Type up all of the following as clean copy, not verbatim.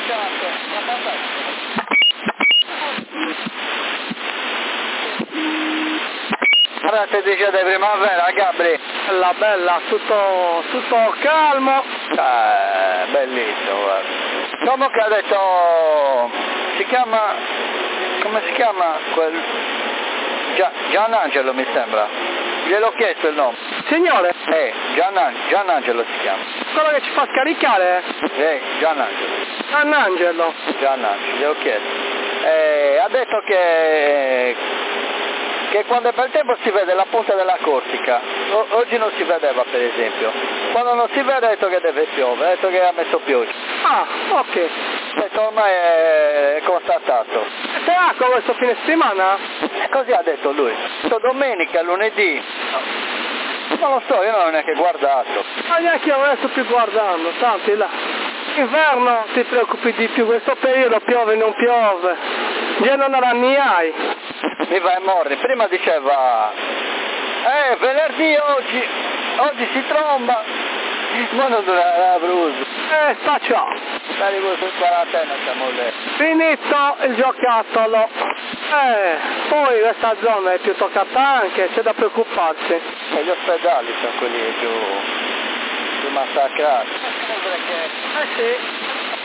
Guarda, ti dice di primavera, Gabri. Bella, bella, tutto calmo. Bellissimo, guarda. Comunque ha detto, come si chiama quel, Gianangelo mi sembra, gliel'ho chiesto il nome. Signore? Gianangelo si chiama. Quello che ci fa scaricare? Gianangelo. Gianangelo, gli ho chiesto. Ha detto che quando è bel tempo si vede la punta della Corsica, oggi non si vedeva per esempio, quando non si vede ha detto che deve piovere, ha detto che ha messo pioggia. Ah, ok. Ha detto ormai è constatato. Sarà con questo fine settimana? Così ha detto lui. Domenica, lunedì, non lo so, io non ho neanche guardato. Ma neanche io adesso più guardando, tanti là. Inverno ti preoccupi di più, questo periodo piove non piove, già non aranni hai. Mi va a morire, prima diceva, venerdì oggi si tromba, ma non durerà Abruzzo. Sta ciao. Stare con in quarantena siamo lì. Finito il giocattolo. Poi questa zona è più toccata anche, c'è da preoccuparsi. E gli ospedali sono quelli più massacrati. Sì.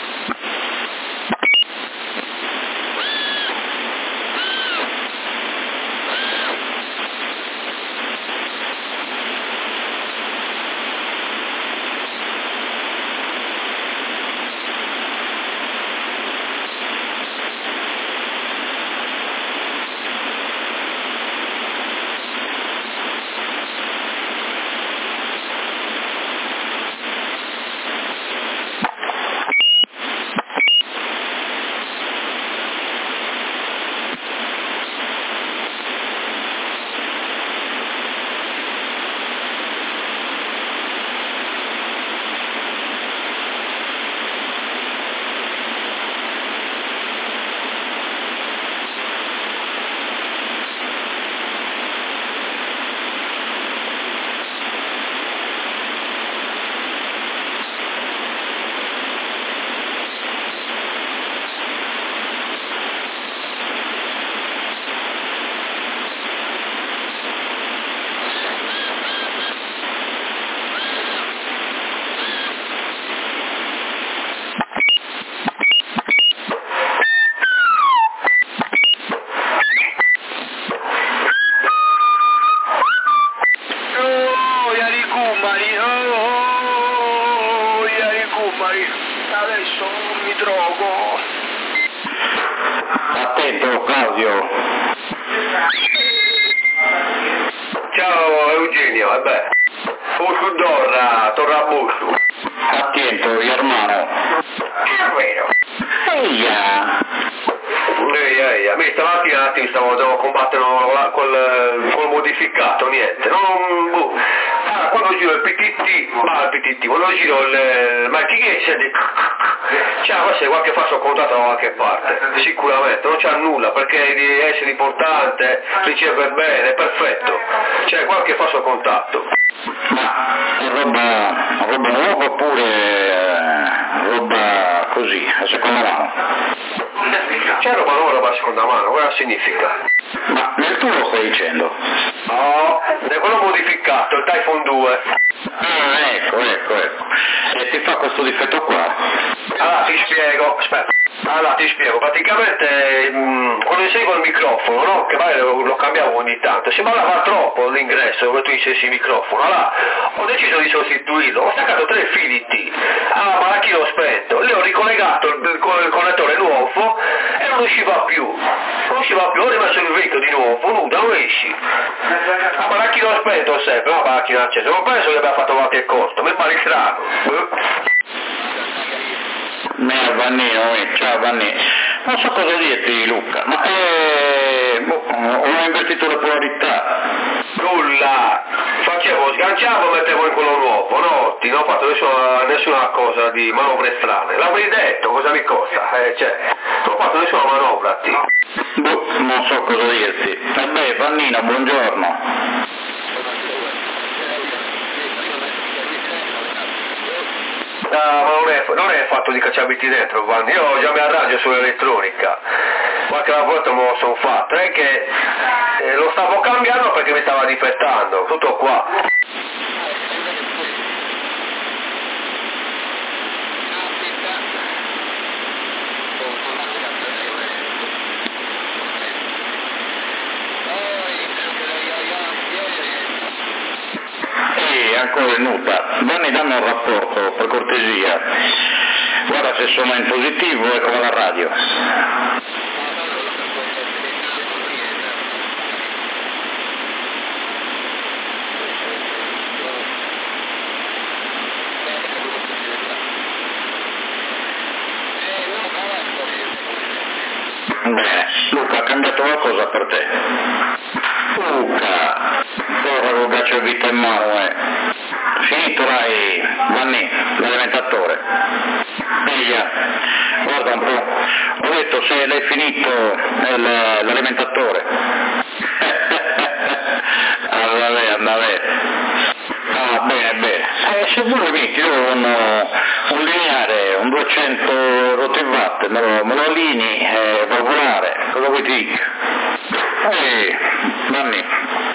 Adesso mi drogo. Attento Claudio. Ciao Eugenio, Fusco torna a Busto. Attento, hermano. È vero. Eia. A me stamattina un attimo devo combattere col modificato, niente. Quando giro il PTT, quando giro ma chi è? Forse qualche falso contatto da qualche parte, sicuramente, non c'ha nulla, perché di essere importante, riceve bene, perfetto, c'è qualche falso contatto. Ma è roba nuova oppure roba così, a seconda mano? C'è roba nuova, roba a seconda mano, cosa significa? Ma nel tuo lo stai dicendo? No, è quello modificato, il Typhoon 2. Ah, ecco. E ti fa questo difetto qua? Allora ti spiego, praticamente quando inseguo il microfono, no? Che magari lo cambiavo ogni tanto, si ballava troppo l'ingresso dove tu inserisci il microfono, allora ho deciso di sostituirlo, ho staccato 3 fili T, malachino spento, lì ho ricollegato il connettore nuovo e non usciva più, ho rimesso il vecchio di nuovo, non esci. A malachino spento sempre, la macchina accesa, non penso che abbia fatto qualche costo, mi pare strano. Ciao Vannino, non so cosa dirti Luca, ma ho invertito la polarità. Nulla, sganciavo e mettevo in quello nuovo, no? Non ho fatto nessuna cosa di manovre strane, l'avrei detto, cosa mi costa? Non ho fatto nessuna manovra, non so cosa dirti. Vannino, buongiorno. Ma non è fatto di cacciabiti dentro, Vanni. Io già mi arrangio sull'elettronica. Qualche volta me lo sono fatto, è che lo stavo cambiando perché mi stava difettando, tutto qua. Ancora Nuta, Vanni, danno un rapporto per cortesia, guarda se sono in positivo e come la radio. Bene, Luca, ha cambiato qualcosa per te? Luca, corra con gaccio vita in mano, finito l'hai, Vanni, l'alimentatore. Via, guarda un po', ho detto se l'hai finito l'alimentatore. Andava. Ah, bene. Se vuoi mi tiro un lineare, un 200 rotiwatt, me lo allinei, valvolare, cosa vuoi dire? Vanni,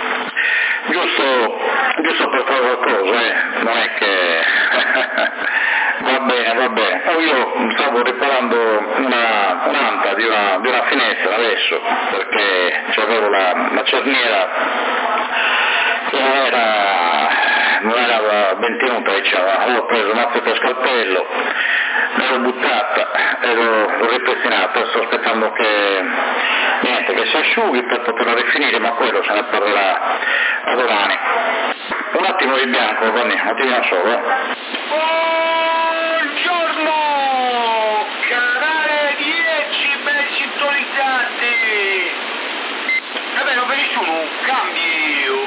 giusto per fare qualcosa, non è che... va bene. Io stavo riparando un'anta di una finestra adesso, perché c'avevo la cerniera che non era ben tenuta, diciamo. Avevo preso un mazzo per scalpello, l'ho buttata e l'ho ripristinata, sto aspettando che si asciughi per poterla rifinire, ma quello se ne parlerà a domani. Un attimo di bianco, Vanni, un attimo solo. Buongiorno, canale 10 ben sintonizzati. Non ve nessuno un cambio.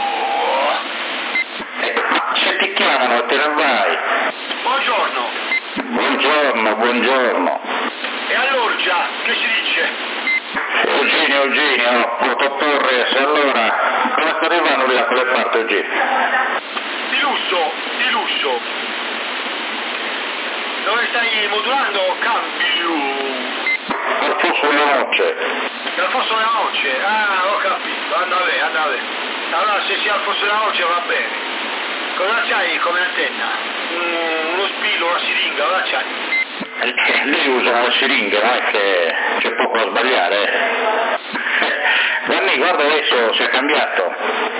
Se ti chiamano te ne vai. Buongiorno. E allora già, che si dice? Eugenio, Porto Torres, allora, come sta arrivando lì da quelle parti oggi? Di lusso. Dove stai modulando? Cambio. Al fosso della noce. Al fosso della noce? Ah, ho capito, andate. Allora se sia al fosso della noce va bene. Cosa c'hai come antenna? Uno spillo, una siringa, cosa c'hai? Lei usa una siringa, non è che c'è poco a sbagliare. Vanni, guarda adesso si è cambiato.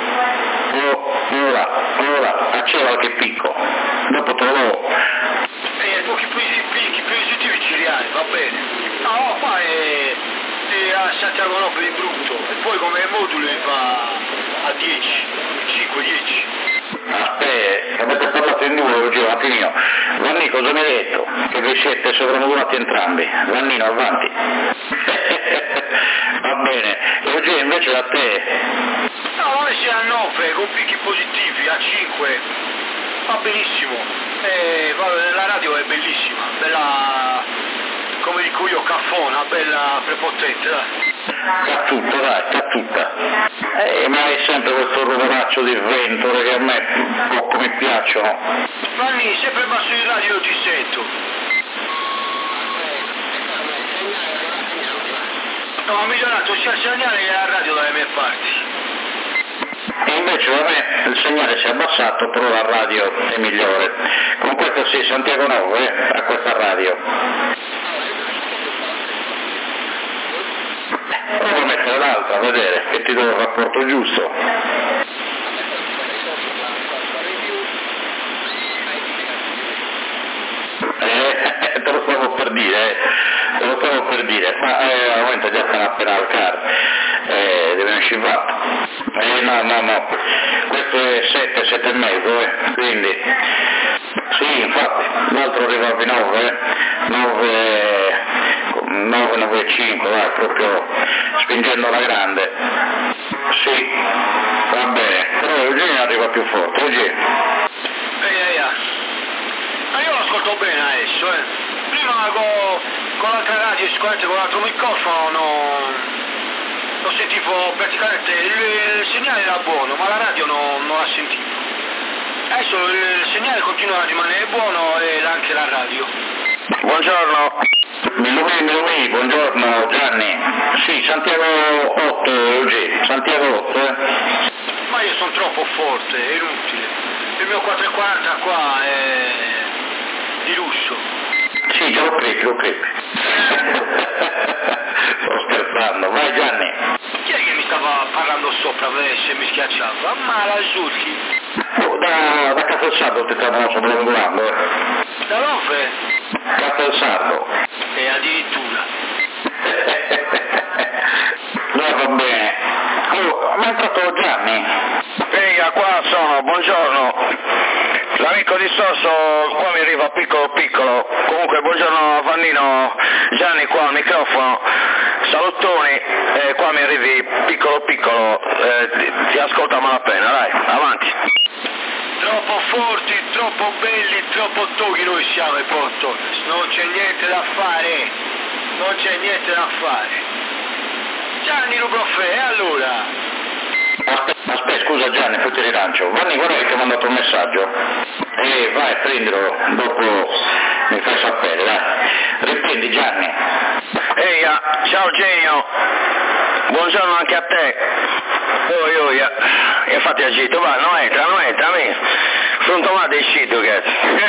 Ora, acceva qualche picco. Dopo trovo... pochi picchi positivi ci rimane, va bene. No, qua è a Santiago Nobile di brutto. E poi come moduli va a 10, 5-10. Aspetta, avete parlato in due oggi, un attimino. Vanni, cosa mi hai detto? Che vi siete sovramodulati entrambi. Vannino, avanti. Va bene. E oggi invece da te? No, noi siamo a 9 con picchi positivi, a 5. Va benissimo. La radio è bellissima, bella, come dico io, caffona, bella prepotente, dai. Tutta. Ma è sempre questo roveraccio di ventole che a me poco mi piacciono. Vanni, sempre basso di radio io ti sento. No, ha migliorato sia il segnale che la radio dalle mie parti. E invece da me il segnale si è abbassato, però la radio è migliore. Con questo sì, Santiago Nove a questa radio. Prova a mettere l'altra, a vedere che ti do il rapporto giusto. Te lo stavo per dire, ma aumenta già appena al car, deve uscire. No, questo è 7 e mezzo, quindi sì, infatti, l'altro arriva a 9,5, vai, proprio spingendo la grande. Sì, va bene, però Eugenio arriva più forte, Eugenio. Ma io lo ascolto bene adesso, Prima con l'altra radio, sicuramente con l'altro microfono, lo sentivo praticamente, il segnale era buono, ma la radio non la sentivo. Adesso il segnale continua a rimanere buono e anche la radio. Buongiorno. Milumi, buongiorno Gianni. Sì, Santiago 8, Eugenio, Santiago 8, Ma io sono troppo forte, è inutile. Il mio 440 qua è di lusso. Sì, già lo credo. Sto scherzando, vai Gianni. Chi è che mi stava parlando sopra se mi schiacciava? Ma la Zulchi. Da Castel Sardo ti stavano sopravvolando. Da dove? Castel Sardo. E addirittura. No, va bene. Oh, ma è entrato Gianni? Ehi, qua sono, buongiorno. L'amico di Sosso qua mi arriva piccolo. Comunque buongiorno a Vannino, Gianni qua al microfono. Salutoni, qua mi arrivi piccolo, ti ascolto a malapena, dai, avanti. Troppo forti, troppo belli, troppo toghi noi siamo i Portones. Non c'è niente da fare. Gianni Rubrofè, allora? Aspetta, scusa Gianni, poi ti rilancio. Vanni, guarda che ti ho mandato un messaggio. Vai, prendilo, dopo mi fai sapere, dai. Riprendi Gianni. Ehi, ciao Genio. Buongiorno anche a te. Infatti agito, va, non entra, mi. Sono tomato il sito, che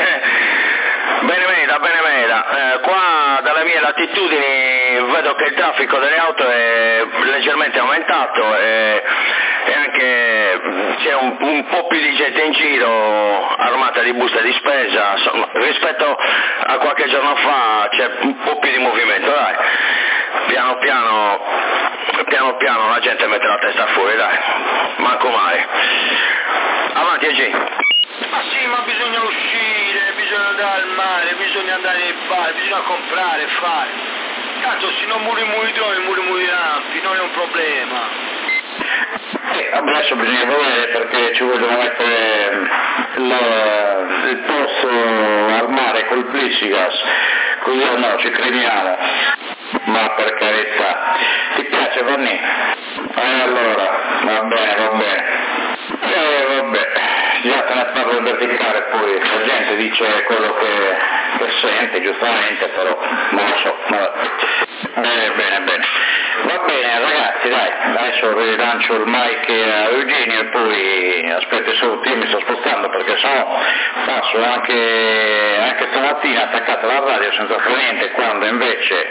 Benemeda. Qua dalle mie latitudini vedo che il traffico delle auto è leggermente aumentato e anche c'è un po' più di gente in giro armata di buste di spesa, insomma, rispetto a qualche giorno fa c'è un po' più di movimento, dai. Piano piano la gente mette la testa fuori, dai, manco mai. Avanti Egi. Ma sì, ma bisogna uscire, bisogna andare al mare, bisogna andare nei bar, bisogna comprare, fare. Tanto se non muri rampi, non è un problema. Adesso bisogna vedere perché ci vogliono mettere il posto al mare col plissigas, così no, ci crediamo. Ma per carità, ti piace Vanni? Allora, va bene. Vabbè, già te ne parlo in verticale, poi la gente dice quello che sente, giustamente, però non lo so. Bene. Va bene ragazzi, dai, adesso rilancio il mic a Eugenio e poi aspetta solo, io mi sto spostando perché sennò passo anche stamattina attaccato alla radio senza fare niente, quando invece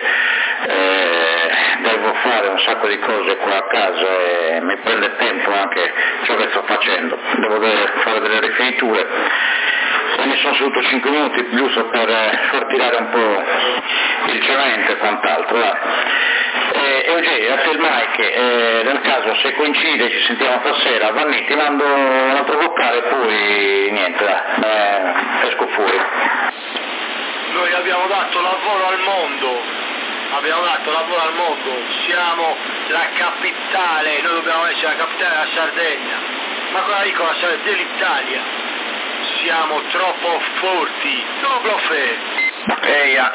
devo fare un sacco di cose qua a casa e mi prende tempo anche ciò che sto facendo, devo fare delle rifiniture e mi sono seduto 5 minuti giusto per far tirare un po' il cemento e quant'altro. Eugenio, a te il mic, nel caso se coincide ci sentiamo stasera, Vanni ti mando un altro vocale e poi niente, esco fuori. Noi abbiamo dato lavoro al mondo, siamo la capitale, noi dobbiamo essere la capitale della Sardegna, ma cosa dico la Sardegna dell'Italia? Siamo troppo forti, Rubrofè. Eia.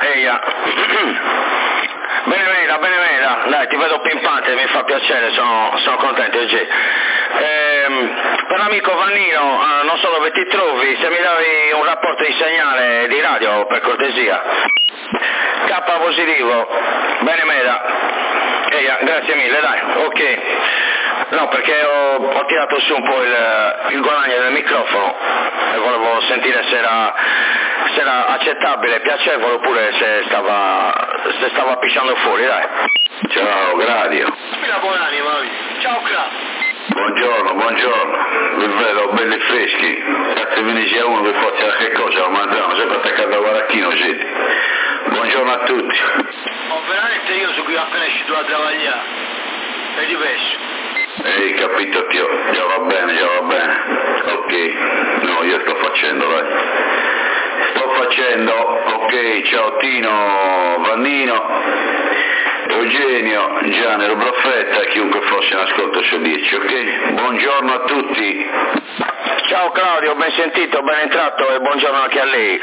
Beneveda, dai, ti vedo pimpante, mi fa piacere, sono contento oggi. Per l'amico Vannino, non so dove ti trovi, se mi davi un rapporto di segnale di radio, per cortesia. K positivo, Beneveda. Eia, grazie mille, dai, ok. No, perché ho tirato su un po' il guadagno del microfono e volevo sentire se era accettabile, piacevole oppure se stava pisciando fuori, dai. Ciao Gladio. La buonanima, ciao Cla. Buongiorno, vi vedo belli freschi, cazzo me ne sia uno che faccia che cosa, lo mangiamo, sempre attaccato al baracchino, siete. Buongiorno a tutti. Veramente io sono qui appena uscito da lavorare, è diverso. Capito Tio, già va bene, ok, no io sto facendo, ok, ciao Tino, Vannino, Eugenio, Gianni Rubrofetta e chiunque fosse in ascolto su 10, ok? Buongiorno a tutti. Ciao Claudio, ben sentito, ben entrato e buongiorno anche a lei.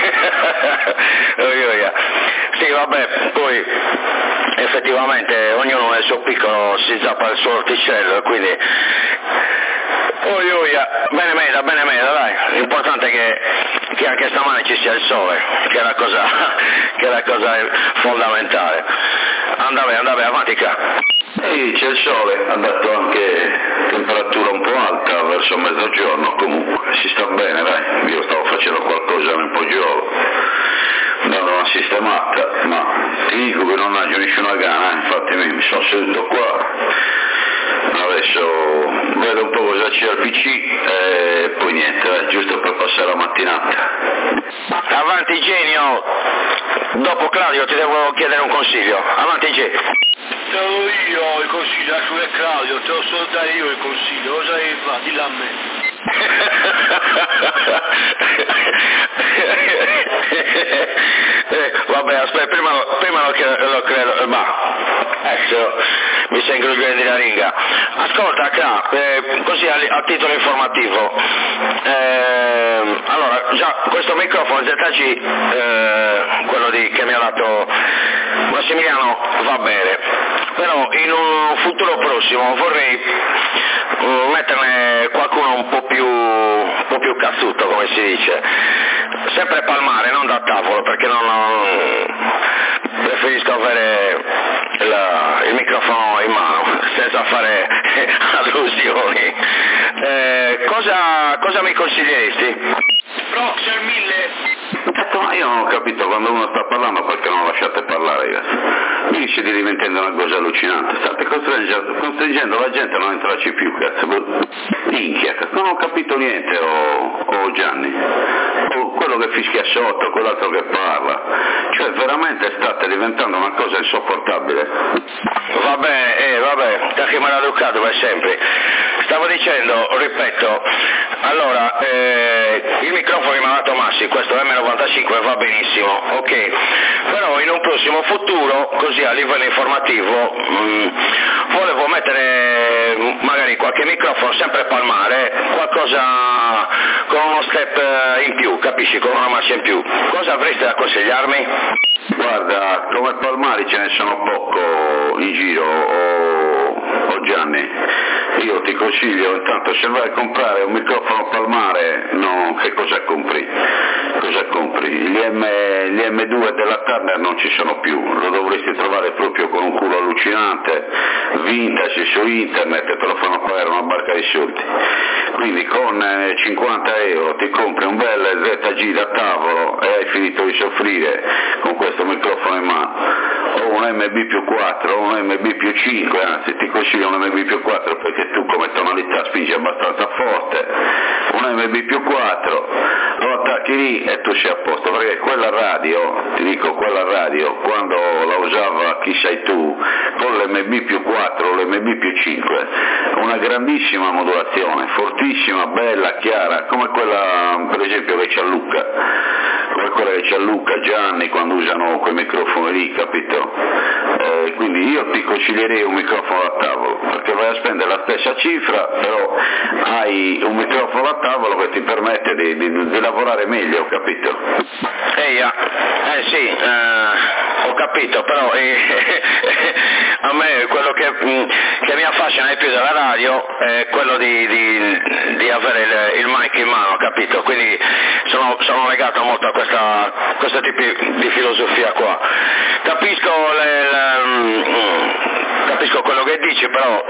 Sì, vabbè, poi effettivamente ognuno nel suo piccolo si zappa il suo orticello, quindi Bene meta, dai. L'importante è che anche stamane ci sia il sole, che è la cosa fondamentale. Andate, avanti qua. C'è il sole, ha dato anche temperatura un po' alta verso mezzogiorno, comunque si sta bene, dai. Io stavo facendo qualcosa nel poggiolo, dando una sistemata, ma ti dico che non ho nessuna gana, infatti mi sono seduto qua. Adesso vedo un po' cosa c'è al PC e poi niente, giusto per passare la mattinata. Avanti genio, dopo Claudio ti devo chiedere un consiglio, avanti genio. Te lo do io il consiglio, lascio che Claudio, te lo so dare io il consiglio, cosa devi fare? Dillo a me. Vabbè, aspetta, prima lo credo, ma adesso mi sei ingrugliando di ringa. Ascolta, così a titolo informativo, allora già questo microfono ZG, quello che mi ha dato Massimiliano, va bene, però in un futuro prossimo vorrei metterne qualcuno un po' più cazzuto, come si dice, sempre palmare, non da tavolo, perché preferisco avere il microfono in mano senza fare allusioni. Cosa mi consiglieresti? Proxer 1000. Ma io non ho capito, quando uno sta parlando perché non lo lasciate parlare, ragazzi? Mi dice di diventare una cosa allucinante, state costringendo la gente a non entrarci più, cazzo. Minchia, non ho capito niente, o Gianni, o quello che fischia sotto, quell'altro che parla, cioè veramente state diventando una cosa insopportabile. Vabbè, perché me l'ha educato per sempre. Stavo dicendo, ripeto, allora, il microfono che mi ha dato Massi, questo M95 va benissimo, ok, però in un prossimo futuro, così a livello informativo, volevo mettere magari qualche microfono sempre palmare, qualcosa con uno step in più, capisci, con una marcia in più. Cosa avreste da consigliarmi? Guarda, come palmari ce ne sono poco in giro, o Gianni. Io ti consiglio, intanto, se vai a comprare un microfono palmare, no, che cosa compri? Gli M2 della Turner non ci sono più, lo dovresti trovare proprio con un culo allucinante, vintage su internet, e te lo fanno pagare una barca di soldi. Quindi con 50 euro ti compri un bel ZG da tavolo e hai finito di soffrire con questo microfono in mano, o un MB+4 o un MB+5, anzi ti consiglio un MB+4 perché tu come tonalità spingi abbastanza forte, un MB+4 lo attacchi lì e tu sei a posto, perché quella radio, ti dico, quando la usava chi sei tu, con l'MB+4 o l'MB+5, una grandissima modulazione, fortissima, bella, chiara, come quella per esempio che c'ha Luca, Gianni, quando usano quei microfoni lì, capito? Quindi io ti consiglierei un microfono da tavolo, perché vai a spendere la stessa cifra, però hai un microfono da tavolo che ti permette di lavorare meglio, capito? Sì, ho capito, però a me quello che mi affascina di più della radio è quello di avere il mic in mano, capito? Quindi sono legato molto a questo tipo di filosofia qua. Capisco quello che dici, però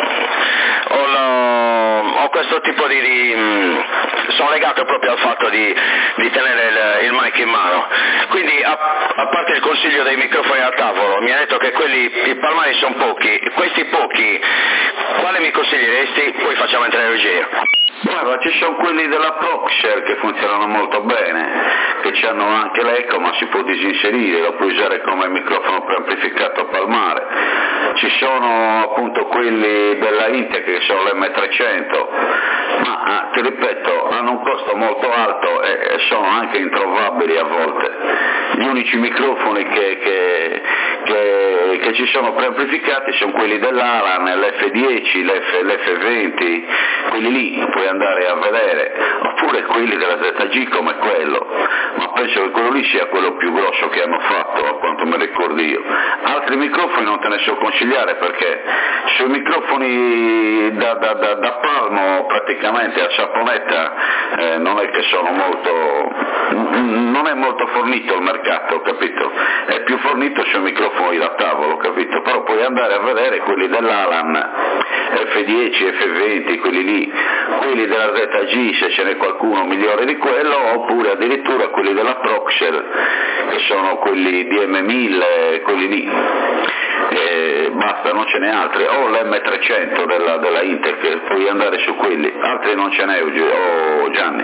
ho questo tipo sono legato proprio al fatto di tenere il mic in mano. Quindi a parte il consiglio dei microfoni a tavolo, mi ha detto che i palmari sono pochi, questi pochi, quale mi consiglieresti? Poi facciamo entrare Eugenio. Guarda, ci sono quelli della Proxer che funzionano molto bene, che hanno anche l'eco, ma si può disinserire, lo puoi usare come microfono preamplificato palmare. Ci sono appunto quelli della Intec che sono l'M300, ma ti ripeto, hanno un costo molto alto e sono anche introvabili a volte. Gli unici microfoni che ci sono preamplificati sono quelli dell'Alan, l'F10, l'F20, quelli lì puoi andare a vedere, oppure oppure quelli della ZG come quello, ma penso che quello lì sia quello più grosso che hanno fatto, a quanto me ricordo io. Altri microfoni non te ne so consigliare, perché sui microfoni da palmo praticamente a saponetta non è che sono non è molto fornito il mercato, capito? È più fornito sui microfoni da tavolo, capito? Però puoi andare a vedere quelli dell'Alan, F10, F20, quelli lì, quelli della ZG, se ce n'è qualcuno migliore di quello, oppure addirittura quelli della Proxel, che sono quelli DM1000, quelli lì. Basta, non ce n'è altri, o l'M300 della Intec, puoi andare su quelli, altri non ce n'è, Gianni.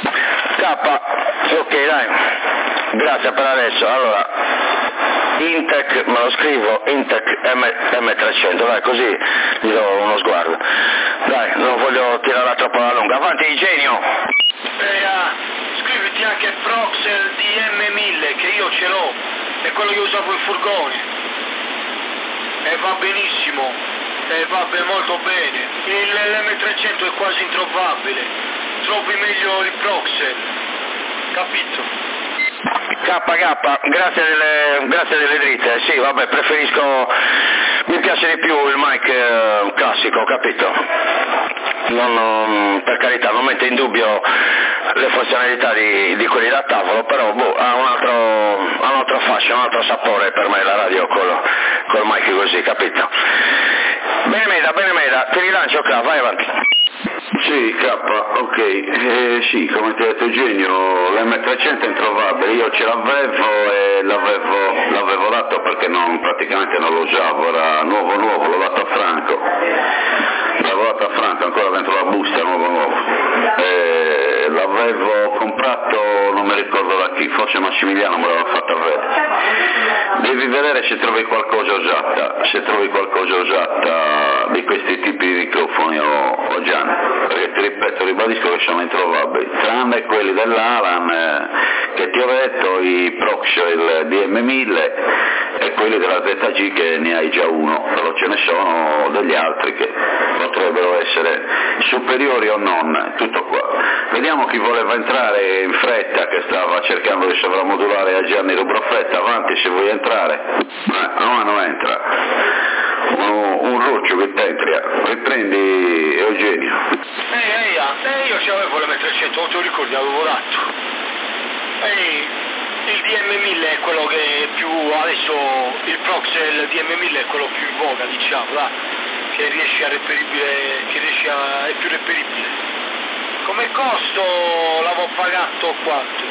Ok, dai, grazie per adesso. Allora, Intec, me lo scrivo, Intec M300, dai, così gli do uno sguardo. Dai, non voglio tirarla troppo alla lunga. Avanti, Eugenio! Scriviti anche Proxel DM1000, che io ce l'ho, è quello che usavo in furgone. E va benissimo, e va molto bene. L'M300 è quasi introvabile, trovi meglio il Proxel, capito? Grazie delle dritte. Sì, vabbè, mi piace di più il mic classico, capito? Per carità, non mette in dubbio le funzionalità di quelli da tavolo, però ha un altro fascio, un altro sapore per me la radio col mic così, capito? Bene Meda, ti rilancio qua, vai avanti. Sì, ok, sì, come ti ho detto Eugenio, l'M300 è introvabile, io ce l'avevo e l'avevo dato perché praticamente non lo usavo, era nuovo, l'ho dato a Franco, ancora dentro la busta, nuovo, l'avevo comprato, non mi ricordo da chi, forse Massimiliano me l'aveva fatto avere. Devi vedere se trovi qualcosa usata di questi tipi di microfoni o Gianni, perché ti ripeto, ribadisco che sono introvabili, tranne quelli dell'Alan che ti ho detto, i Proxel DM1000 e quelli della ZG, che ne hai già uno, però ce ne sono degli altri che potrebbero essere superiori o non, tutto qua. Vediamo chi voleva entrare in fretta, che stava cercando di sovramodulare a Gianni Rubrofetta. Avanti se vuoi entrare. Non entra. Un roccio che t'entri, riprendi Eugenio. Io ce l'avevo l'M300, non te lo ricordi, avevo dato. Il DM1000 è quello che è più, adesso il Proxel DM1000 è quello più in voga, diciamo, che riesce è più reperibile. Come costo l'avevo pagato quanto?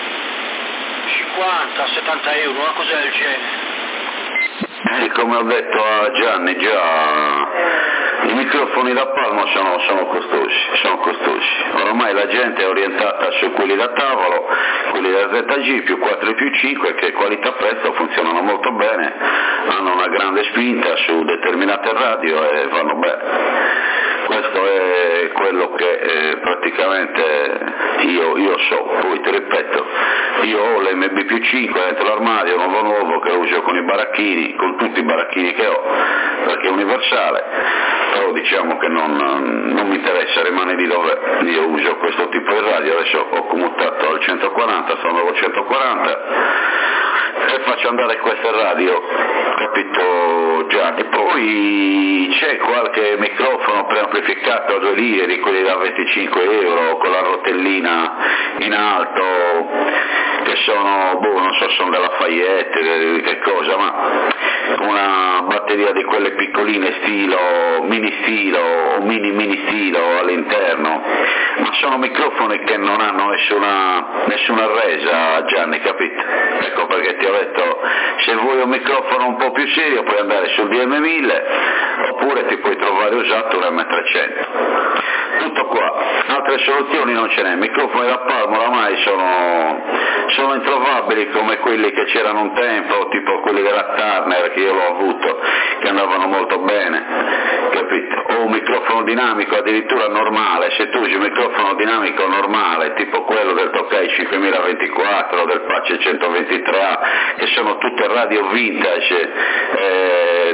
50-70 euro, una cosa del genere. Come ho detto a Gianni già, i microfoni da palmo sono costosi, ormai la gente è orientata su quelli da tavolo, quelli da ZG più 4 e più 5, che qualità-prezzo funzionano molto bene, hanno una grande spinta su determinate radio e vanno bene. Questo è quello che praticamente io so, poi ti ripeto, io ho l'MB più 5 dentro l'armadio, nuovo che uso con i baracchini, con tutti i baracchini che ho, perché è universale, però diciamo che non mi interessa, rimane di dove io uso questo tipo di radio, adesso ho commutato al 140, sono al 140 e faccio andare queste radio, capito Gianni? Poi c'è qualche microfono preamplificato a 2 lire, di quelli da 25 euro, con la rotellina in alto, che sono, non so, sono della Fayette, che cosa, ma con una batteria di quelle piccoline mini stilo all'interno, ma sono microfoni che non hanno nessuna resa, Gianni, capito? Ecco perché ti ho detto, se vuoi un microfono un po' più serio puoi andare sul DM1000 oppure ti puoi trovare usato un M300. Tutto qua, altre soluzioni non ce n'è, microfoni da palmo oramai sono introvabili come quelli che c'erano un tempo, tipo quelli della Turner che io l'ho avuto, che andavano molto bene, capito? O un microfono dinamico addirittura normale, se tu usi un microfono dinamico normale, tipo quello del Tokai 5024, del Pace 123A, che sono tutte radio vintage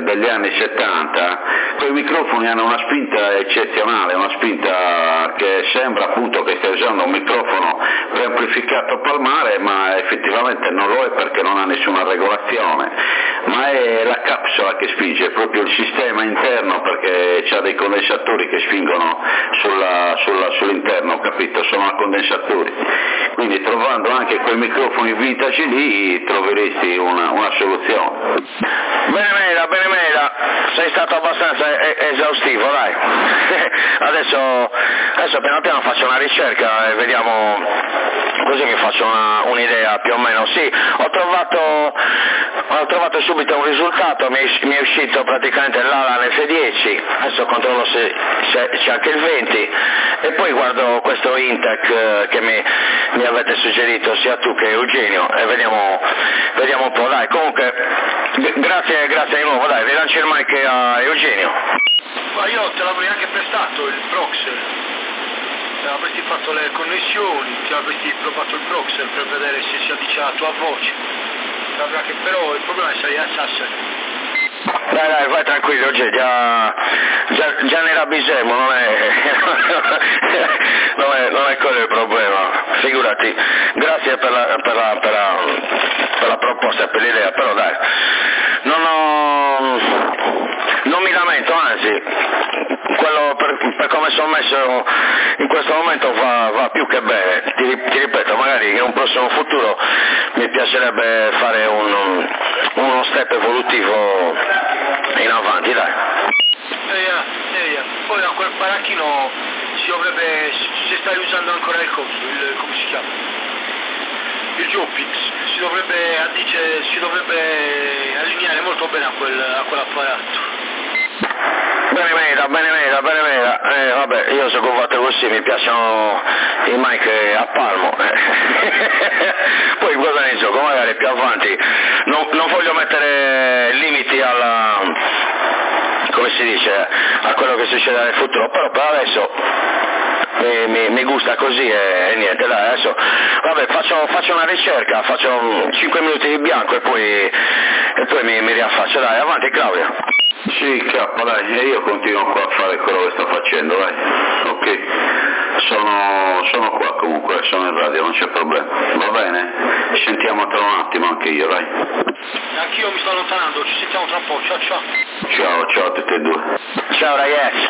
degli anni 70, quei microfoni hanno una spinta eccezionale, una spinta che sembra appunto che stia usando un microfono preamplificato palmare, ma effettivamente non lo è perché non ha nessuna regolazione, ma è la capsula che spinge, è proprio il sistema interno, perché c'ha dei condensatori che spingono sull'interno, capito? Sono a condensatori, quindi trovando anche quei microfoni vintage lì troveresti una soluzione. Bene Meda, sei stato abbastanza esaustivo, dai. Adesso piano piano faccio una ricerca e vediamo, così mi faccio un'idea più o meno. Sì, ho trovato subito un risultato, mi è uscito praticamente l'Alan F10, adesso controllo se c'è anche il 20 e poi guardo questo Intec che mi avete suggerito sia tu che Eugenio e vediamo un po', dai. Comunque grazie di nuovo, dai, rilanci il mic a Eugenio. Ma io te l'avrei anche prestato il Proxer, avresti fatto le connessioni, ti avresti provato il Proxer per vedere se si addice alla tua voce, però il problema è se sei a Sassari. Dai, vai tranquillo, già ne ravvisemo, non è quello il problema, figurati. Grazie per la proposta e per l'idea, però dai, non mi lamento, anzi, quello per come sono messo in questo momento va più che bene. Ti ripeto, magari in un prossimo futuro mi piacerebbe fare uno step evolutivo in avanti, dai. Poi a quel baracchino se stai usando ancora il coso, come si chiama? Il Jopix, si dovrebbe allineare molto bene a quell'apparato. Bene Meda, vabbè, io sono fatto così, mi piacciono i mic a palmo, poi guarda il gioco, magari più avanti, non voglio mettere limiti come si dice, a quello che succederà nel futuro, però per adesso mi gusta così e niente, dai, adesso vabbè, faccio una ricerca, faccio 5 minuti di bianco e poi mi riaffaccio, dai, avanti Claudio. Sì, K, dai, e io continuo qua a fare quello che sto facendo, dai, ok, sono qua comunque, sono in radio, non c'è problema, va bene? Ci sentiamo tra un attimo anche io, dai. Anch'io mi sto allontanando, ci sentiamo tra un po', ciao. Ciao a tutti e due. Ciao ragazzi.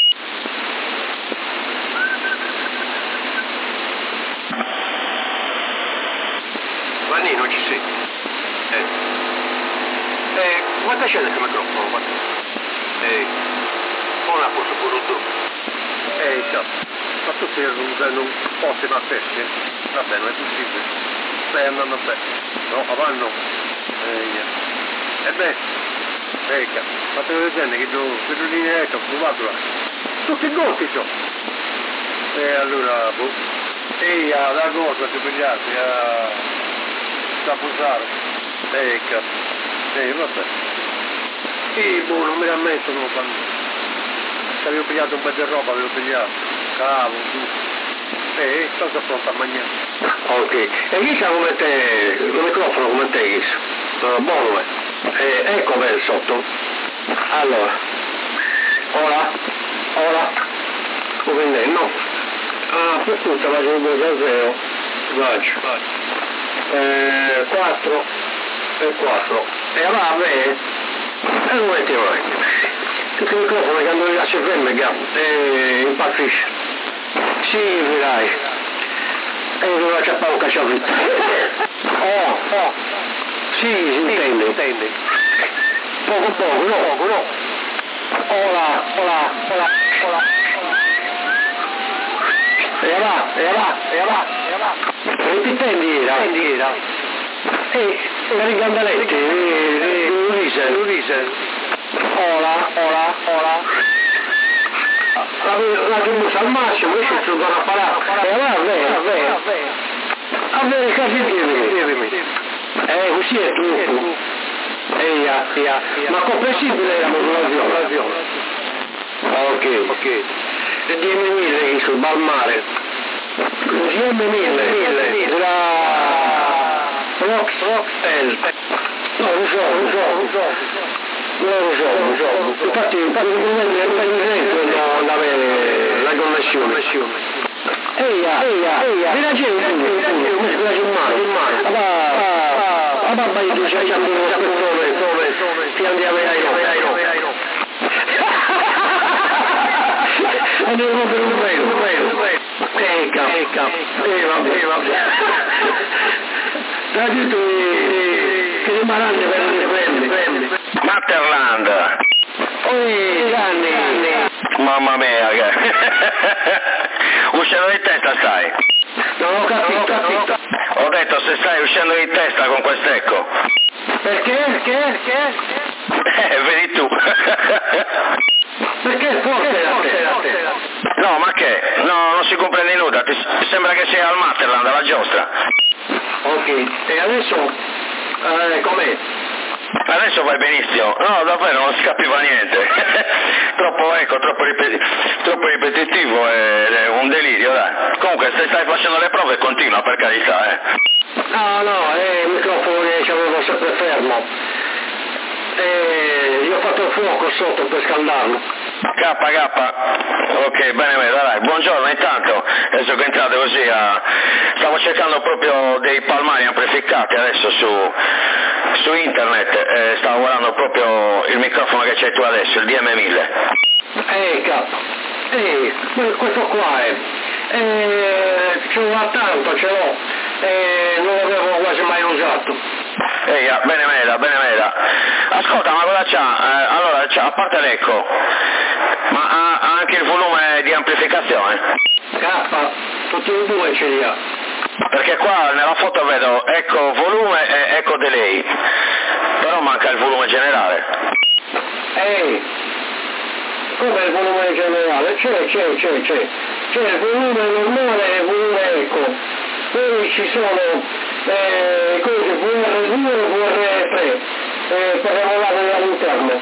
Vanni, non ci sei. Quanta c'è nel microfono? Non ha posto pure tu. Ma tu stai usando un posto da feste? Vabbè, non è possibile. Stai andando bene. No, avanti no. Ma te lo vedete che per l'unità ho provato là. Tutti i golfi sono. Allora, la cosa che pigliate, sta posare. Vabbè. Sì, non mi rammetto, non lo fanno. Se avevo pigliato un po' di roba, avevo pigliato. Cavo, tutto. Sto pronto a mangiare. Ok. E chi sa come te, il microfono come te, buono è. Ecco bene sotto. Allora. Ora. Come no? Per tutta la giornata da 0. Vai. 4 e 4. E va bene. E lo metti avanti. Questo microfono quando gli lascia fermo impazzisce. Sì, vedrai. E non la c'è poca ciavetta. Sì, si intende. Poco, no. Ora. E va. Non ti intendi, la ricandalette, Ulisse. Ora. La chiusa al massimo, invece sono da apparato. Vabbè. A vedere casi dievimi. Così è tutto. Ma comprensibile la modulazione. Ok. E 10.000 sul Balmare. 10.000. La Roxel. No, non so. Non lo so. Infatti non avere la connessione. Eia, mi raggiungi mi spiace male. Mamma io ti sei chiamato dove ti andiamo ai no. Andiamo per un vero. Vabbè. Dai tu che rimarranno per le prende. Matterland! Gianni! Mamma mia, che... Uscendo di testa stai? Non ho capito. Ho detto se stai uscendo di testa con quest'ecco. Perché? Vedi tu. Perché forte la te? No, ma che? No, non si comprende nulla, ti sembra che sia al Matterland, alla giostra. Ok, e adesso com'è? Adesso vai benissimo. No, davvero non si capiva niente. troppo ripetitivo, è un delirio, dai. Comunque se stai facendo le prove continua, per carità, No, il microfono ci avevo sempre fermo. Io ho fatto il fuoco sotto per scaldarlo. Ok, bene, dai, buongiorno intanto, adesso che entrate così stavo cercando proprio dei palmari amplificati adesso su internet, stavo guardando proprio il microfono che c'hai tu adesso, il DM1000. Questo qua ce l'ho tanto, ce l'ho, non l'avevo quasi mai usato. Bene meda. Ascolta, ma cosa c'ha? Allora, a parte l'eco, ma ha anche il volume di amplificazione? Tutti e due ce li ha. Perché qua nella foto vedo eco volume e eco delay, però manca il volume generale. Come il volume generale? C'è. C'è il volume normale e il volume eco. Poi ci sono VR2 e VR3 per lavorare all'interno.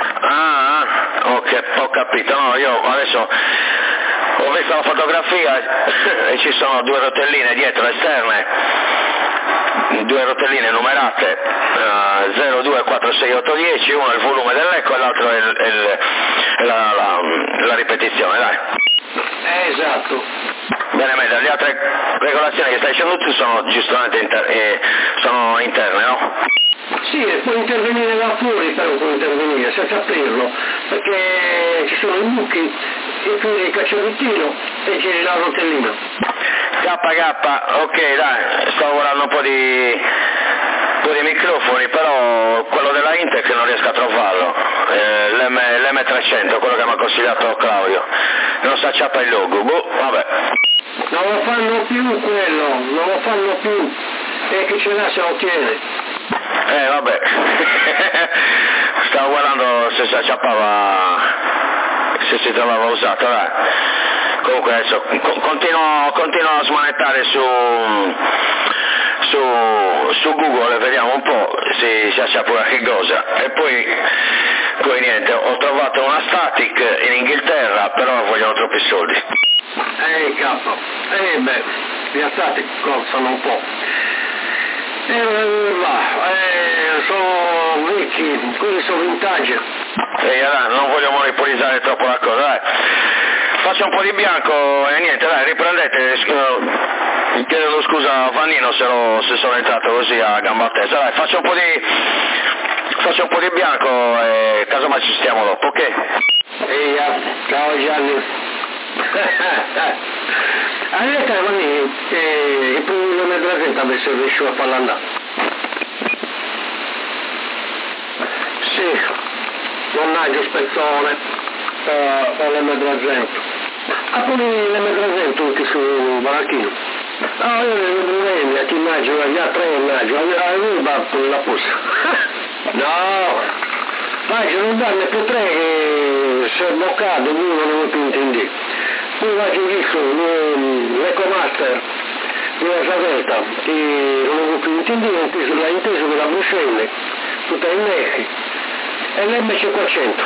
Ok, ho capito. No, io adesso ho visto la fotografia e ci sono due rotelline dietro esterne, due rotelline numerate 0, 2, 4, 6, 8, 10, uno è il volume dell'eco e l'altro è la ripetizione, dai. Esatto. Bene, le altre regolazioni che stai dicendo tu sono giustamente sono interne, no? Sì, può intervenire da fuori, però può intervenire senza aprirlo, perché ci sono i buchi, e quindi il cacciavettino e giri la rotellina. Ok, dai, sto lavorando un po' di microfoni, però quello della Intec non riesco a trovarlo, l'M300, quello che mi ha consigliato Claudio, non si acciappa il logo, vabbè. Non lo fanno più quello, non lo fanno più, e chi ce l'ha se lo tiene. Vabbè, stavo guardando se si acciappava, se si trovava usato, dai. Comunque adesso continuo a smanettare su Google e vediamo un po' se si acciappa qualche cosa. E poi niente, ho trovato una static in Inghilterra, però vogliono troppi soldi. Gli static costano un po'. Sono vecchi, quelli sono vintage. Non voglio monopolizzare troppo la cosa, dai. Faccio un po' di bianco e niente, dai, riprendete. Chiedo scusa a Vannino se sono entrato così a gamba tesa, dai, faccio un po' di bianco e casomai ci stiamo dopo, ok? Ciao Gianni. Allora Vannino, il primo nome della gente avesse riuscito a farla andare. Sì, mannaggio spezzone per l'M300. Pure l'M300 tutti su Baracchino. Io ne vedo a chi immagino, gli altri immagino, la pussa. No, non danno più tre che si è bloccato, uno non è più intendi. Poi faccio visto l'EcoMaster di una saletta che non è più intendi, l'ha inteso con la Bruxelles, tutta in Messi, e l'M500.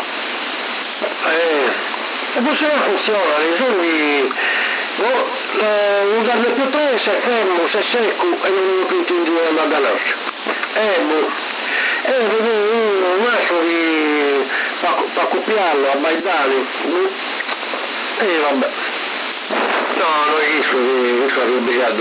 E poi se non funziona, i soldi non danno più tre, se è fermo, se è secco e non è più intendi da nascere. Un altro di copiarlo a Baidani. E vabbè. No, noi questo abbiamo obbligato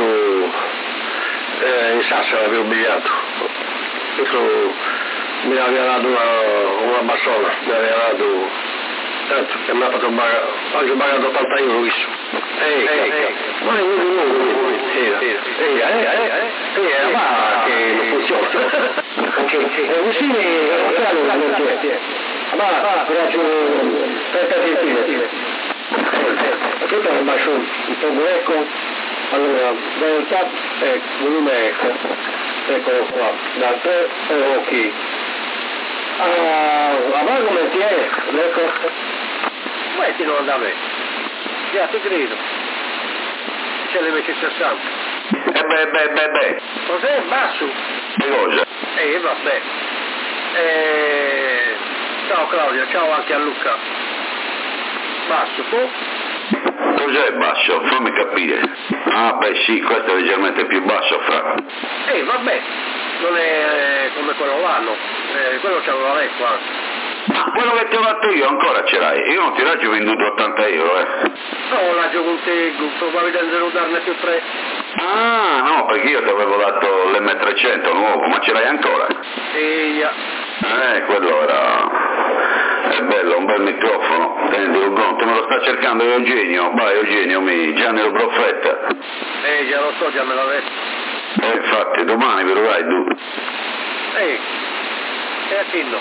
in Sassari abbiamo obbligato. Questo mi aveva dato una bassola, mi aveva dato tanto che mi ha fatto oggi ho pagato 80 euro questo. Ma ma che non funziona. Così ma braccio questo è un bacio un po' ecco, allora velocità e volume ecco, eccolo qua, da 3 ok. Ma come ti è? Ecco. Mettilo da me. Già ti credo. Ce le metti 60. Beh. Cos'è? Basso? Che cosa? Vabbè. Ciao Claudio, ciao anche a Luca. Basso, tu? Cos'è basso? Fammi capire. Ah beh sì, questo è leggermente più basso, fra. Vabbè, non è come quello là, no. Quello c'aveva vecchio anche. Ma quello che ti ho fatto io ancora ce l'hai? Io non ti l'ho venduto 80 euro, No, l'ho con te, probabilmente non darne più 3. Ah, no, perché io ti avevo dato l'M300 nuovo, ma ce l'hai ancora? Quello era... È bello, un bel microfono, tenendolo pronto, me lo sta cercando Eugenio, vai Eugenio, Gianni lo Profeta. Già lo so, già me l'ha detto. Infatti, domani ve lo dai tu. E a chi no?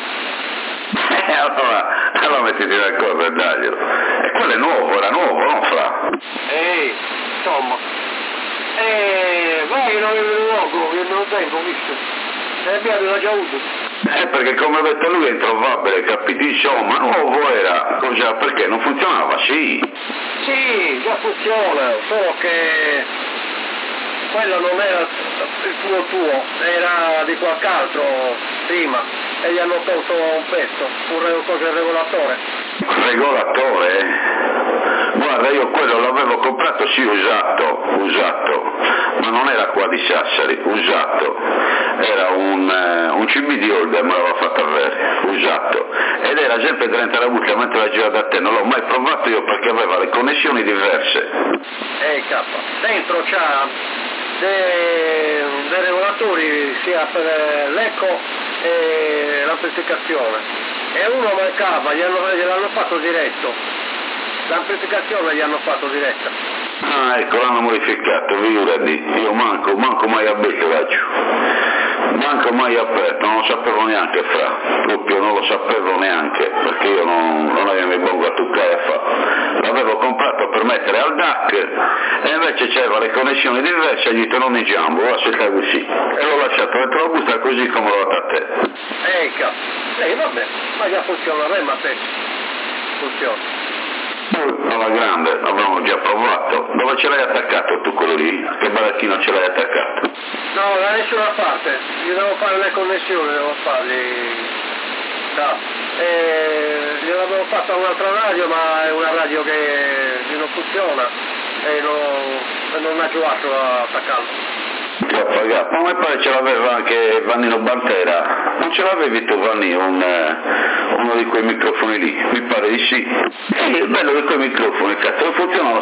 Allora mettiti d'accordo e daglielo. E quello è nuovo, era nuovo, non fra? Insomma. Vai che non avevo luogo, che non tempo, visto? Abbiamo già avuto. Perché come ha detto lui è introvabile, capito? Insomma, nuovo era, cosa, perché non funzionava? Sì, già funziona, solo che quello non era il tuo, era di qualche altro prima e gli hanno tolto un pezzo, il regolatore. Regolatore? Guarda, io quello l'avevo comprato sì usato, ma non era qua di Sassari, usato, era un CB di Holder, me l'aveva fatto avere, usato, ed era sempre 30 la bucca mentre la gira da te, non l'ho mai provato io perché aveva le connessioni diverse. Dentro c'ha dei regolatori sia per l'eco e l'amplificazione, e uno mancava, gliel'hanno fatto diretto. L'amplificazione gli hanno fatto diretta. Ah, ecco, l'hanno modificato, figurati, io manco mai aperto manco mai aperto, non lo sapevo neanche fra, proprio non lo sapevo neanche, perché io non avevo mai bongo a toccare a fare. L'avevo comprato per mettere al DAC e invece c'erano le connessioni diverse e gli detto non giambo, lascia così. E l'ho lasciato dentro la busta così come l'ho dato a te. Vabbè, ma già funziona, ma te funziona. Alla grande, avevamo già provato. Dove ce l'hai attaccato tu quello lì? Che baracchino ce l'hai attaccato? No, da nessuna parte, gli devo fare le connessioni, devo farli. Gliel'avevo fatta un'altra radio, ma è una radio che non funziona e non ha giocato a attaccarlo. Ti ho pagato, ma mi pare ce l'aveva anche Vannino Bantera, non ce l'avevi tu Vanni uno di quei microfoni lì? Mi pare di sì. Il bello di quei microfoni, cazzo, funzionano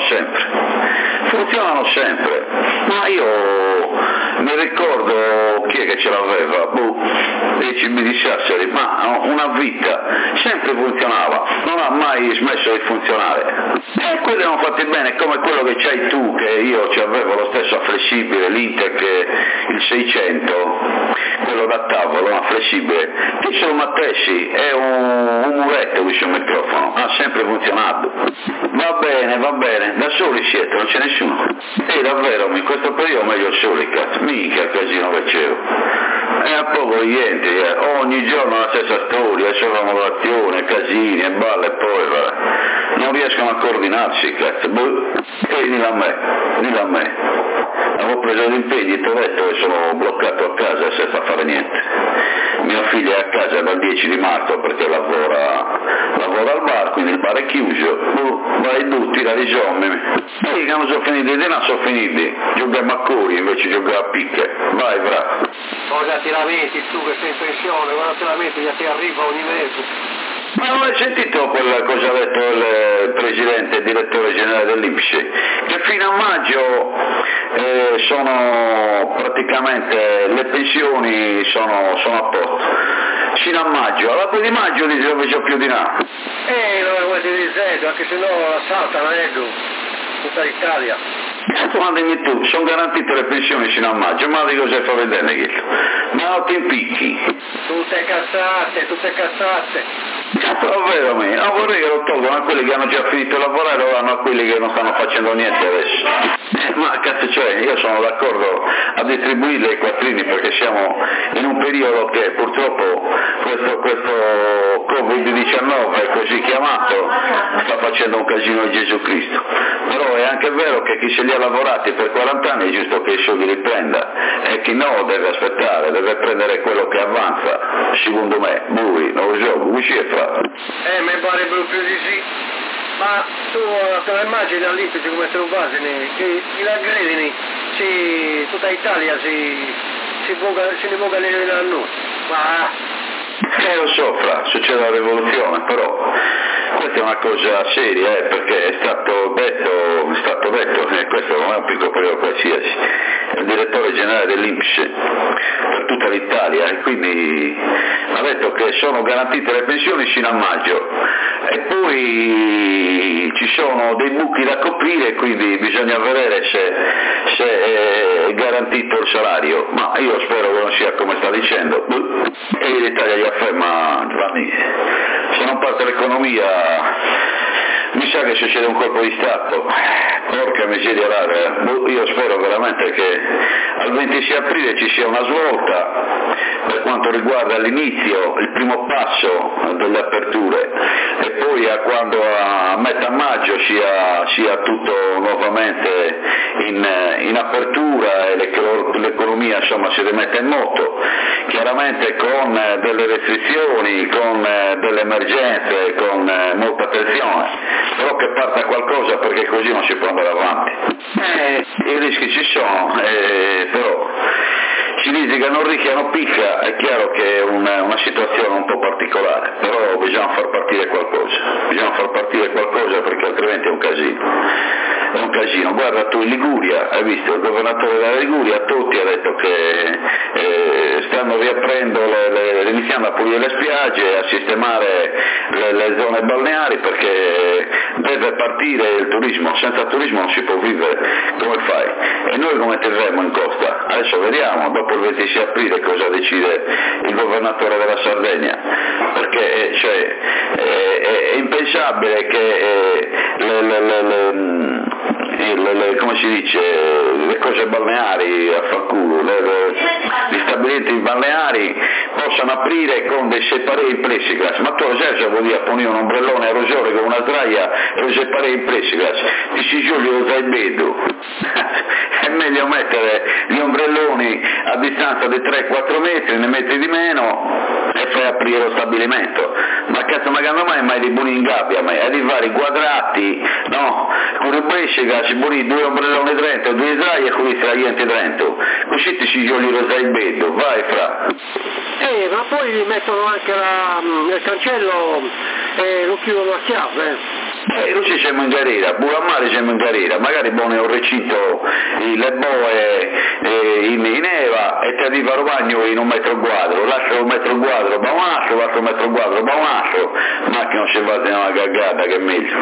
sempre, ma io mi ricordo chi è che ce l'aveva, dei CB di Sassari, ma una vita, sempre funzionava, non ha mai smesso di funzionare. E quelli erano fatti bene, come quello che c'hai tu, che io ci avevo lo stesso a flessibile, l'Intec, il 600, quello da tavolo, a flessibile, che se lo mettessi, è un muretto questo microfono, ha sempre funzionato. Va bene, da soli siete, non c'è nessuno. Davvero, in questo periodo meglio soli, cazzo, mica casino che c'ero. E a poco niente, ogni giorno la stessa storia, c'è una lavorazione, casini e balle e poi non riescono a coordinarsi, cazzo. Dillo a me. Avevo preso gli impegni, ti ho detto che sono bloccato a casa senza fare niente. Mia figlia è a casa dal 10 di marzo perché lavora al bar, quindi il bar è chiuso. Vai tu, tira i sommi. Sì, che non sono finiti, giochiamo a cori invece di giocare a picche. Vai, bravo. Cosa ti lamenti tu che sei in pensione, quando ti lamenti già ti arriva ogni mese. Ma non hai sentito quella cosa ha detto il presidente e direttore generale dell'INPS? Che fino a maggio sono praticamente le pensioni sono a posto. Fino a maggio, alla fine di maggio dice non c'è più di là. Non vuoi dire di anche se no saltano tutta l'Italia. Ma dimmi tu, sono garantite le pensioni fino a maggio, ma di cosa fa vedere quello? Ma non ti impicchi. Tutte cazzate. Però vero me, non vorrei che lo tolgono a quelli che hanno già finito di lavorare o danno a quelli che non stanno facendo niente adesso. Ma cazzo, cioè, io sono d'accordo a distribuirle ai quattrini perché siamo in un periodo che purtroppo questo Covid-19 così chiamato sta facendo un casino di Gesù Cristo. Però è anche vero che chi se li ha lavorati per 40 anni è giusto che i soldi li prenda e chi no deve aspettare, deve prendere quello che avanza, secondo me, lui, non lo so, lui ci è fra. Mi pare proprio di sì. Ma tu te la immagini all'Inps come se lo basi che i lagredini tutta Italia si ne voga a noi. Ma lo so, fra, succede la rivoluzione, però questa è una cosa seria, perché è stato detto, e questo non è un piccolo periodo qualsiasi, è il direttore generale dell'INPS per tutta l'Italia e quindi ha detto che sono garantite le pensioni fino a maggio e poi ci sono dei buchi da coprire, quindi bisogna vedere se è garantito il salario, ma io spero che non sia come sta dicendo. E l'Italia gli afferma, Giovanni, se non parte l'economia mi sa che succede un colpo di Stato. Porca miseria rara, io spero veramente che al 26 aprile ci sia una svolta per quanto riguarda l'inizio, il primo passo delle aperture e poi a metà maggio sia tutto nuovamente in apertura e l'economia insomma si rimette in moto, chiaramente con delle restrizioni, con delle emergenze, con molta attenzione, però che parta qualcosa perché così non si può andare avanti. I rischi ci sono, però si dice che non ricchia non picca, è chiaro che è una situazione un po' particolare, però bisogna far partire qualcosa perché altrimenti è un casino. Guarda tu in Liguria, hai visto il governatore della Liguria, Totti ha detto che stanno riaprendo, iniziando a pulire le spiagge, a sistemare le zone balneari perché deve partire il turismo, senza turismo non si può vivere, come fai? E noi come terremo in costa? Adesso vediamo, dopo il 26 aprile cosa decide il governatore della Sardegna, perché è impensabile che come si dice, le cose balneari a far culo, gli stabilimenti balneari possano aprire con dei separé in plexiglass, ma tu lo sai se vuol dire punire un ombrellone aerosole con una sdraia e lo separé in plexiglass, ti si giù lo zaibedo. È meglio mettere gli ombrelloni a distanza di 3-4 metri, ne metti di meno e fai aprire lo stabilimento. Ma cazzo, magari mai di buoni in gabbia, ma è di vari quadrati, no? Con il plexiglass si buoni 2 ombrelloni dentro, 2 sdraie e con gli sdraienti dentro, così ti si giù lo zaibedo, vai fra. Ma poi mettono anche il cancello e lo chiudono a chiave. Noi siamo in carriera, Buramare siamo in carriera, magari buone un recito le boe in Eva e ti arriva a Romagno in 1 metro quadro, l'altro 1 metro quadro va un altro, l'altro metro quadro va un altro, ma che non si va in una gaggata che è meglio.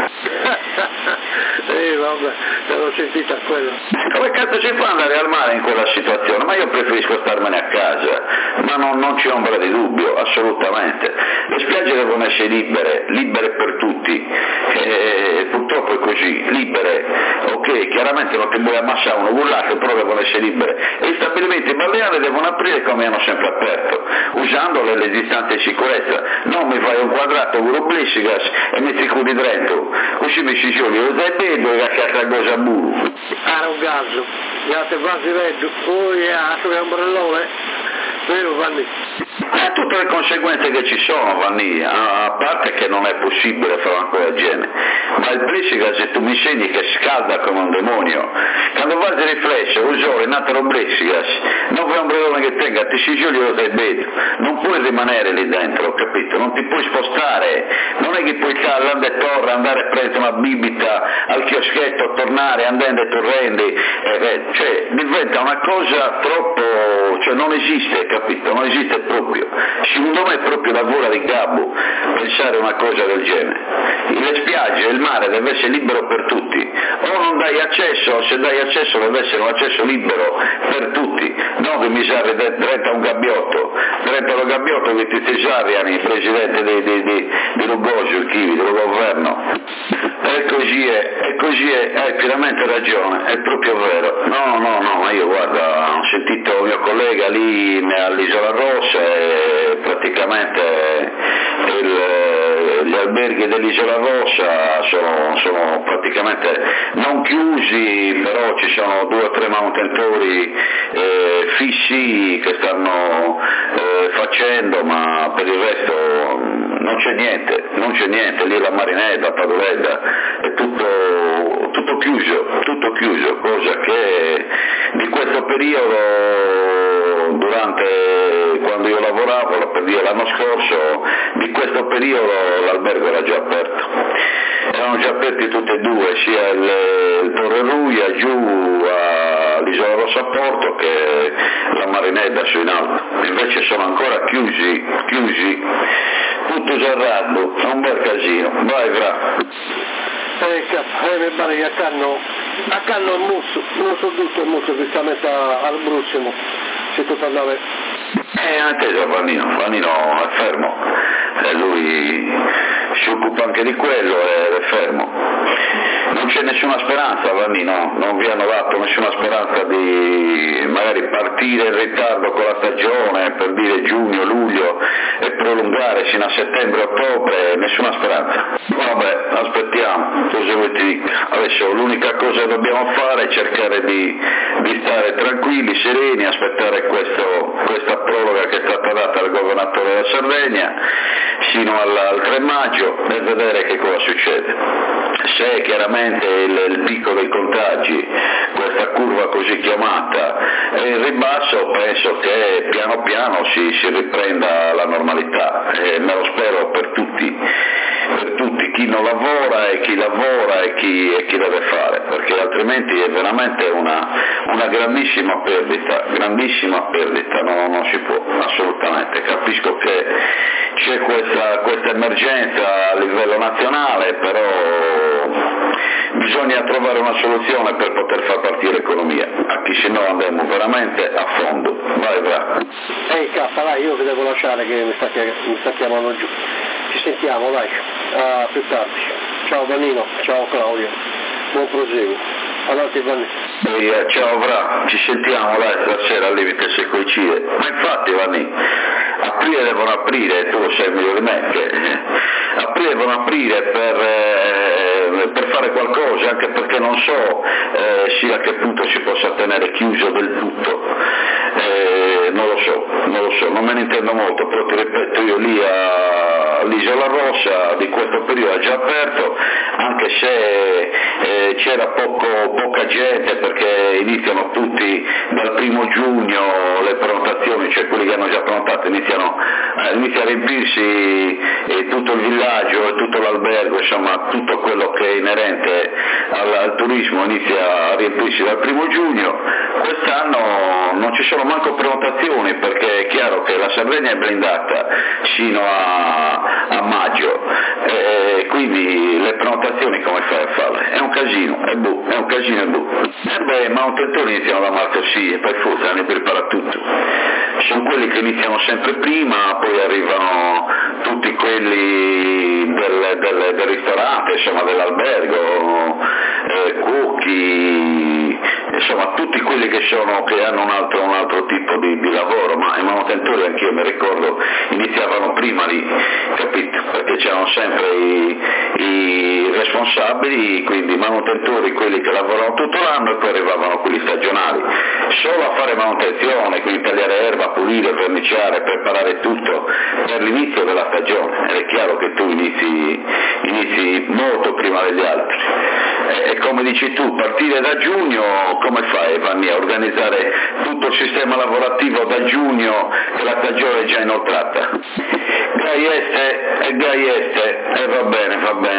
Vabbè, l'ho sentita quella. Come cazzo si fa ad andare al mare in quella situazione? Ma io preferisco starmene a casa, ma non c'è ombra di dubbio, assolutamente. Le spiagge devono essere libere per tutti, purtroppo è così, libere, ok, chiaramente non ti puoi ammassare uno con l'altro, però devono essere libere. E gli stabilimenti balneari devono aprire come hanno sempre aperto, usando le distanze di sicurezza. Non mi fai un quadrato con un plexiglass e mi circoli dentro, così mi si scioglie lo zaibedo e la cazzo cosa buru. Un gazzo, gli altri quasi vedo, poi altro ombrellone, vero Vanni? Tutte le conseguenze che ci sono, Vanni, a parte che non è possibile fare una cosa del genere, ma il plexiglass, se tu mi insegni che scalda come un demonio, quando vai di riflesso uso il naturo plexiglass, non vuoi un brillone che tenga, ti si giulio dai vetro, non puoi rimanere lì dentro, capito? Non ti puoi spostare, non è che puoi andare a torre, andare a prendere una bibita al chioschetto, tornare, andando e torrendi, cioè diventa una cosa troppo, cioè non esiste, capito? Non esiste proprio. Secondo me è proprio lavoro di gabbo pensare una cosa del genere. Le spiagge, il mare deve essere libero per tutti, o non dai accesso, se dai accesso deve essere un accesso libero per tutti, non che mi serve dentro un gabbiotto, dentro lo gabbiotto che ti tesariani, il presidente di Lugosio, il Chivi, del governo. E così è, hai pienamente ragione, è proprio vero. No, ma io guarda, ho sentito mio collega lì all'Isola Rossa e praticamente gli alberghi dell'Isola Rossa sono praticamente non chiusi, però ci sono 2 o 3 manutentori fissi che stanno facendo, ma per il resto non c'è niente, lì la Marinetta, Padovella, è tutto chiuso, cosa che di questo periodo, quando io lavoravo, per dire l'anno scorso, di questo periodo l'albergo era già aperto. Erano già aperti tutti e due, sia il Torre Ruia giù all'Isola Rossa Porto che la Marinetta su in alto. Invece sono ancora chiusi, tutto serrato, è un bel casino. Vai, Fra. Mi pare che accanno il muso tutto il muso che sta messo al brucimo, se tu parlavi. Attesa Vannino è fermo, lui si occupa anche di quello ed è fermo. Non c'è nessuna speranza, Vannino, non vi hanno dato nessuna speranza di magari partire in ritardo con la stagione, per dire giugno, luglio e prolungare fino a settembre-ottobre, nessuna speranza. Vabbè, aspettiamo, cosa vuoi ti dica? Adesso l'unica cosa che dobbiamo fare è cercare di stare tranquilli, sereni, aspettare questa proroga che è stata data dal governatore della Sardegna fino al 3 maggio e vedere che cosa succede. Se chiaramente il picco dei contagi, questa curva così chiamata, è in ribasso, penso che piano piano si riprenda la normalità, me lo spero per tutti, chi non lavora e chi lavora e chi deve fare, perché altrimenti è veramente una grandissima perdita, non si può assolutamente. Capisco che c'è questa emergenza a livello nazionale, però bisogna trovare una soluzione per poter far partire l'economia, anche se no andiamo veramente a fondo. Vai, va. Ehi K, vai, io vi devo lasciare che mi sta chiamando giù. Ci sentiamo, vai, più tardi. Ciao Vannino, ciao Claudio, buon proseguo. Avanti Vannino. Ciao Vra, ci sentiamo stasera al limite se coincide. Ma infatti Vanni, devono aprire, tu lo sai meglio di me, che devono aprire per fare qualcosa, anche perché non so sia a che punto si possa tenere chiuso del tutto, non lo so, non me ne intendo molto, però ti ripeto, io lì all'Isola Rossa di questo periodo è già aperto, anche se c'era poca gente, perché iniziano tutti dal 1 giugno le prenotazioni, cioè quelli che hanno già prenotato inizia a riempirsi tutto il villaggio e tutto l'albergo, insomma tutto quello che è inerente al turismo inizia a riempirsi dal 1 giugno. Quest'anno non ci sono manco prenotazioni, perché è chiaro che la Sardegna è blindata fino a maggio, quindi le prenotazioni come fai a farle? È un casino, i manutentori iniziano da marzo sì, e poi forse ne prepara tutto. Sono quelli che iniziano sempre prima, poi arrivano tutti quelli del ristorante, insomma dell'albergo, cuochi, insomma tutti quelli che hanno un altro tipo di lavoro, ma i manutentori anch'io mi ricordo iniziavano prima lì, capito? Perché c'erano sempre i i responsabili, quindi i manutentori, quelli che lavorano tutto l'anno, e poi arrivavano quelli stagionali, solo a fare manutenzione, quindi tagliare erba, pulire, verniciare, preparare tutto per l'inizio della stagione. Ed è chiaro che tu inizi molto prima degli altri. E come dici tu, partire da giugno, come fai, Vanni, a organizzare tutto il sistema lavorativo da giugno che la stagione è già inoltrata? Gaieste, va bene.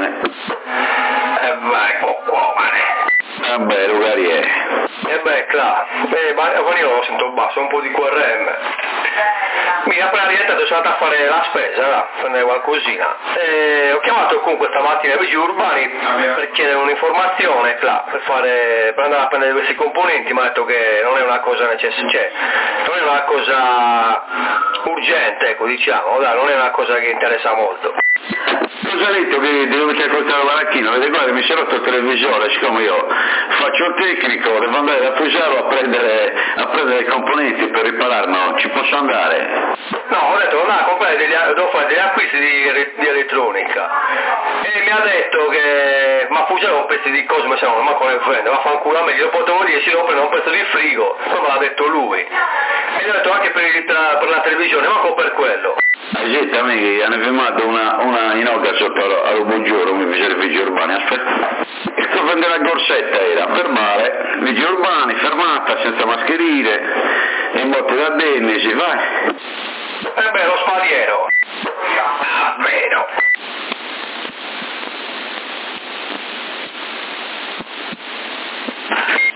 Vai, Vabbè, Lugarie. claro, ma io sento basso, un po' di QRM. Mi appena rientrato, sono andato a fare la spesa, prendere qualcosina. Ho chiamato comunque stamattina i vigili urbani per chiedere un'informazione, per andare a prendere questi componenti. Mi ha detto che non è una cosa necessaria, non è una cosa urgente, ecco, diciamo, non è una cosa che interessa molto. Cosa ha detto che dovete accortare la macchina? Vedete, guarda, mi si è rotto il televisore, siccome io faccio il tecnico, devo andare da Fusaro a prendere i componenti per ripararlo, ci posso andare? No, ho detto andare a comprare devo fare degli acquisti di elettronica, e mi ha detto che ma Fusaro un pezzo di cose, ma se no, ma come prende, ma fa un culo a me, glielo potevo dire, si devo prendere un pezzo di frigo, poi me l'ha detto lui, e gli ho detto anche per la televisione, ma per quello. Gente, a me hanno firmato una inoga sotto al buongiorno, mi fece i vigili urbani, aspetta, e sto prendendo la corsetta, era fermare, vigili urbani, fermata, senza mascherine, e botte da Denisi, vai. Lo spadiero. Vero.